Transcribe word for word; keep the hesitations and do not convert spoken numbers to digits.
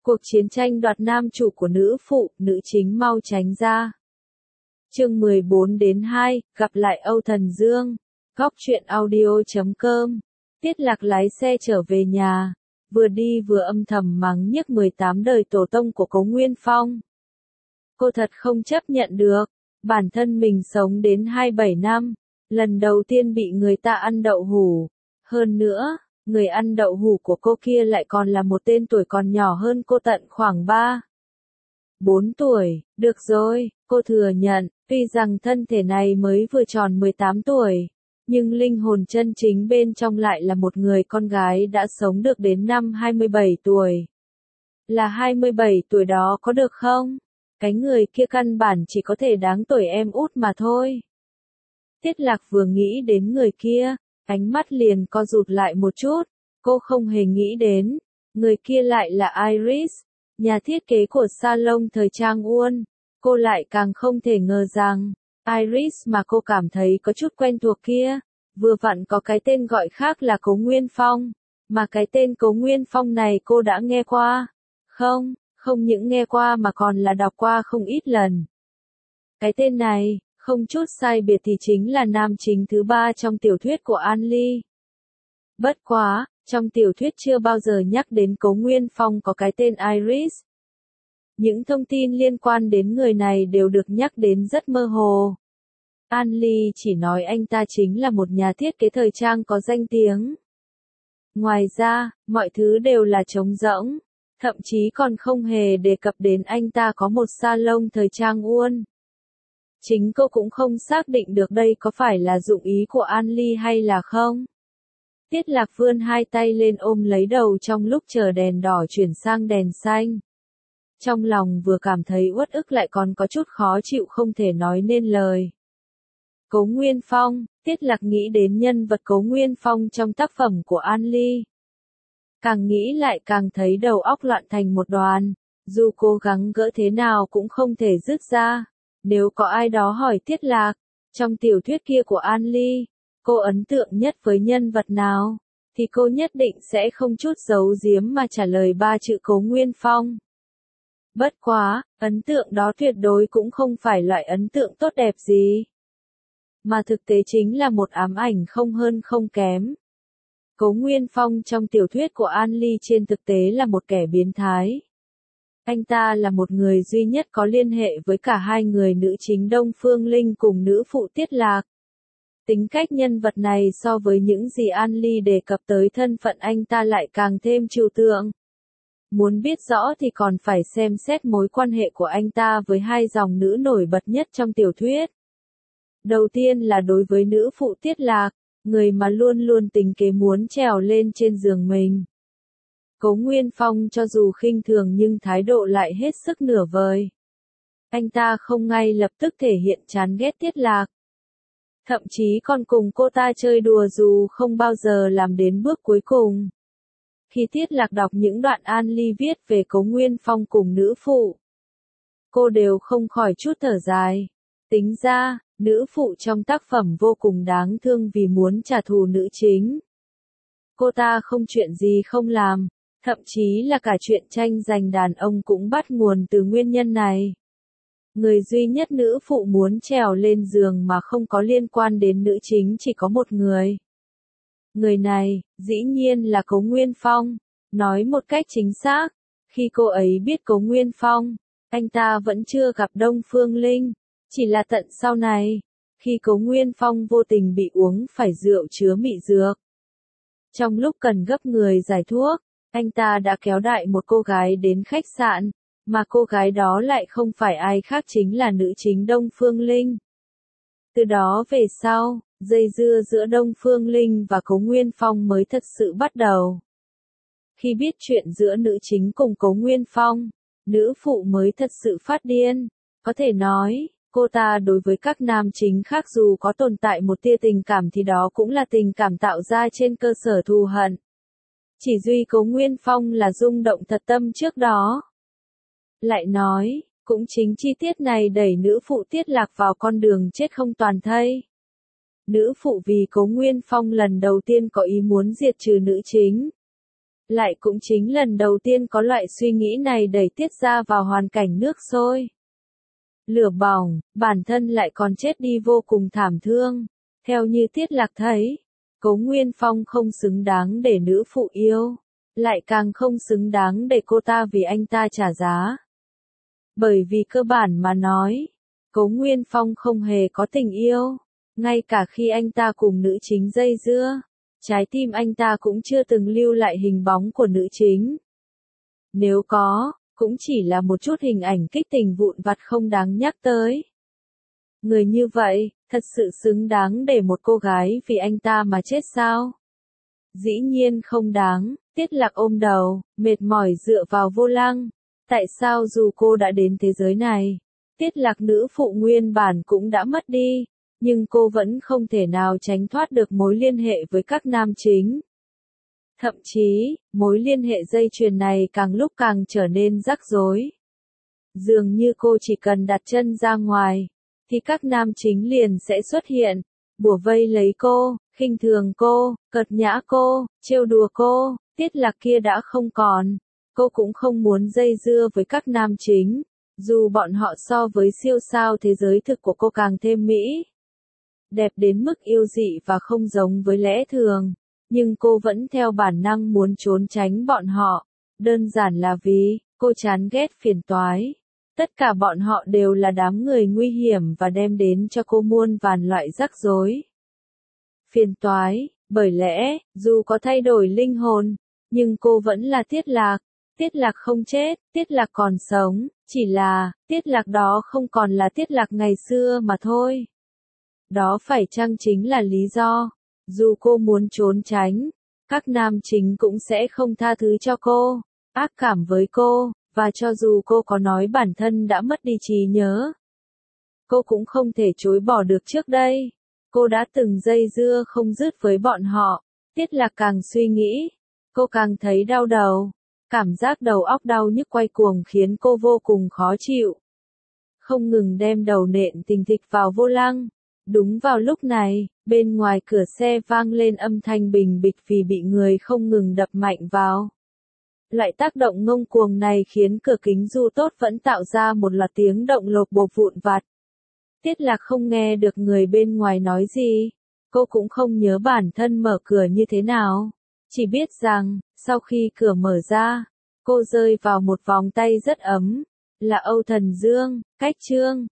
Cuộc chiến tranh đoạt nam chủ của nữ phụ, nữ chính mau tránh ra. Chương mười bốn đến hai, gặp lại Âu Thần Dương. Góc truyện audio chấm com. Tiết Lạc lái xe trở về nhà, vừa đi vừa âm thầm mắng nhiếc mười tám đời tổ tông của Cố Nguyên Phong. Cô thật không chấp nhận được, bản thân mình sống đến hai mươi bảy năm, lần đầu tiên bị người ta ăn đậu hủ. Hơn nữa, người ăn đậu hủ của cô kia lại còn là một tên tuổi còn nhỏ hơn cô tận khoảng ba, bốn tuổi. Được rồi, cô thừa nhận, tuy rằng thân thể này mới vừa tròn mười tám tuổi, nhưng linh hồn chân chính bên trong lại là một người con gái đã sống được đến năm hai mươi bảy tuổi. Là hai mươi bảy tuổi đó có được không? Cái người kia căn bản chỉ có thể đáng tuổi em út mà thôi. Tiết Lạc vừa nghĩ đến người kia, ánh mắt liền co rụt lại một chút, cô không hề nghĩ đến, người kia lại là Iris, nhà thiết kế của salon thời trang Uôn. Cô lại càng không thể ngờ rằng, Iris mà cô cảm thấy có chút quen thuộc kia, vừa vặn có cái tên gọi khác là Cố Nguyên Phong, mà cái tên Cố Nguyên Phong này cô đã nghe qua. Không, không những nghe qua mà còn là đọc qua không ít lần. Cái tên này, không chút sai biệt thì chính là nam chính thứ ba trong tiểu thuyết của An Ly. Bất quá, trong tiểu thuyết chưa bao giờ nhắc đến Cố Nguyên Phong có cái tên Iris. Những thông tin liên quan đến người này đều được nhắc đến rất mơ hồ. An Ly chỉ nói anh ta chính là một nhà thiết kế thời trang có danh tiếng. Ngoài ra, mọi thứ đều là trống rỗng, thậm chí còn không hề đề cập đến anh ta có một salon thời trang Uôn. Chính cô cũng không xác định được đây có phải là dụng ý của An Ly hay là không. Tiết Lạc vươn hai tay lên ôm lấy đầu trong lúc chờ đèn đỏ chuyển sang đèn xanh. Trong lòng vừa cảm thấy uất ức lại còn có chút khó chịu không thể nói nên lời. Cố Nguyên Phong, Tiết Lạc nghĩ đến nhân vật Cố Nguyên Phong trong tác phẩm của An Ly. Càng nghĩ lại càng thấy đầu óc loạn thành một đoàn, dù cố gắng gỡ thế nào cũng không thể dứt ra. Nếu có ai đó hỏi Tiết Lạc, trong tiểu thuyết kia của An Ly, cô ấn tượng nhất với nhân vật nào, thì cô nhất định sẽ không chút giấu giếm mà trả lời ba chữ Cố Nguyên Phong. Bất quá, ấn tượng đó tuyệt đối cũng không phải loại ấn tượng tốt đẹp gì, mà thực tế chính là một ám ảnh không hơn không kém. Cố Nguyên Phong trong tiểu thuyết của An Ly trên thực tế là một kẻ biến thái. Anh ta là một người duy nhất có liên hệ với cả hai người nữ chính Đông Phương Linh cùng nữ phụ Tiết Lạc. Tính cách nhân vật này so với những gì An Ly đề cập tới thân phận anh ta lại càng thêm trừu tượng. Muốn biết rõ thì còn phải xem xét mối quan hệ của anh ta với hai dòng nữ nổi bật nhất trong tiểu thuyết. Đầu tiên là đối với nữ phụ Tiết Lạc, người mà luôn luôn tính kế muốn trèo lên trên giường mình. Cố Nguyên Phong cho dù khinh thường nhưng thái độ lại hết sức nửa vời. Anh ta không ngay lập tức thể hiện chán ghét Tiết Lạc. Thậm chí còn cùng cô ta chơi đùa dù không bao giờ làm đến bước cuối cùng. Khi Tiết Lạc đọc những đoạn An Ly viết về Cố Nguyên Phong cùng nữ phụ, cô đều không khỏi chút thở dài. Tính ra, nữ phụ trong tác phẩm vô cùng đáng thương vì muốn trả thù nữ chính. Cô ta không chuyện gì không làm, thậm chí là cả chuyện tranh giành đàn ông cũng bắt nguồn từ nguyên nhân này. Người duy nhất nữ phụ muốn trèo lên giường mà không có liên quan đến nữ chính chỉ có một người. Người này, dĩ nhiên là Cố Nguyên Phong. Nói một cách chính xác, khi cô ấy biết Cố Nguyên Phong, anh ta vẫn chưa gặp Đông Phương Linh. Chỉ là tận sau này, khi Cố Nguyên Phong vô tình bị uống phải rượu chứa mị dược. Trong lúc cần gấp người giải thuốc, anh ta đã kéo đại một cô gái đến khách sạn, mà cô gái đó lại không phải ai khác chính là nữ chính Đông Phương Linh. Từ đó về sau, dây dưa giữa Đông Phương Linh và Cố Nguyên Phong mới thật sự bắt đầu. Khi biết chuyện giữa nữ chính cùng Cố Nguyên Phong, nữ phụ mới thật sự phát điên. Có thể nói, cô ta đối với các nam chính khác dù có tồn tại một tia tình cảm thì đó cũng là tình cảm tạo ra trên cơ sở thù hận. Chỉ duy Cố Nguyên Phong là rung động thật tâm trước đó. Lại nói, cũng chính chi tiết này đẩy nữ phụ Tiết Lạc vào con đường chết không toàn thây. Nữ phụ vì Cố Nguyên Phong lần đầu tiên có ý muốn diệt trừ nữ chính. Lại cũng chính lần đầu tiên có loại suy nghĩ này đẩy Tiết ra vào hoàn cảnh nước sôi lửa bỏng, bản thân lại còn chết đi vô cùng thảm thương. Theo như Tiết Lạc thấy, Cố Nguyên Phong không xứng đáng để nữ phụ yêu, lại càng không xứng đáng để cô ta vì anh ta trả giá. Bởi vì cơ bản mà nói, Cố Nguyên Phong không hề có tình yêu, ngay cả khi anh ta cùng nữ chính dây dưa, trái tim anh ta cũng chưa từng lưu lại hình bóng của nữ chính. Nếu có, cũng chỉ là một chút hình ảnh kích tình vụn vặt không đáng nhắc tới. Người như vậy, thật sự xứng đáng để một cô gái vì anh ta mà chết sao? Dĩ nhiên không đáng. Tiết Lạc ôm đầu, mệt mỏi dựa vào vô lăng. Tại sao dù cô đã đến thế giới này, Tiết Lạc nữ phụ nguyên bản cũng đã mất đi, nhưng cô vẫn không thể nào tránh thoát được mối liên hệ với các nam chính. Thậm chí, mối liên hệ dây chuyền này càng lúc càng trở nên rắc rối. Dường như cô chỉ cần đặt chân ra ngoài, thì các nam chính liền sẽ xuất hiện, bủa vây lấy cô, khinh thường cô, cợt nhã cô, trêu đùa cô. Tiết Lạc kia đã không còn, cô cũng không muốn dây dưa với các nam chính, dù bọn họ so với siêu sao thế giới thực của cô càng thêm mỹ. Đẹp đến mức yêu dị và không giống với lẽ thường, nhưng cô vẫn theo bản năng muốn trốn tránh bọn họ, đơn giản là vì, cô chán ghét phiền toái. Tất cả bọn họ đều là đám người nguy hiểm và đem đến cho cô muôn vàn loại rắc rối. Phiền toái, bởi lẽ, dù có thay đổi linh hồn, nhưng cô vẫn là Tiết Lạc. Tiết Lạc không chết, Tiết Lạc còn sống, chỉ là, Tiết Lạc đó không còn là Tiết Lạc ngày xưa mà thôi. Đó phải chăng chính là lý do, dù cô muốn trốn tránh, các nam chính cũng sẽ không tha thứ cho cô, ác cảm với cô, và cho dù cô có nói bản thân đã mất đi trí nhớ, cô cũng không thể chối bỏ được trước đây. Cô đã từng dây dưa không dứt với bọn họ. Tiết Lạc càng suy nghĩ, cô càng thấy đau đầu. Cảm giác đầu óc đau nhức quay cuồng khiến cô vô cùng khó chịu. Không ngừng đem đầu nện tình thịch vào vô lăng. Đúng vào lúc này, bên ngoài cửa xe vang lên âm thanh bình bịch vì bị người không ngừng đập mạnh vào. Loại tác động ngông cuồng này khiến cửa kính du tốt vẫn tạo ra một loạt tiếng động lộp bộp vụn vặt. Tiết Lạc không nghe được người bên ngoài nói gì. Cô cũng không nhớ bản thân mở cửa như thế nào. Chỉ biết rằng, sau khi cửa mở ra, cô rơi vào một vòng tay rất ấm. Là Âu Thần Dương, Cách Trương.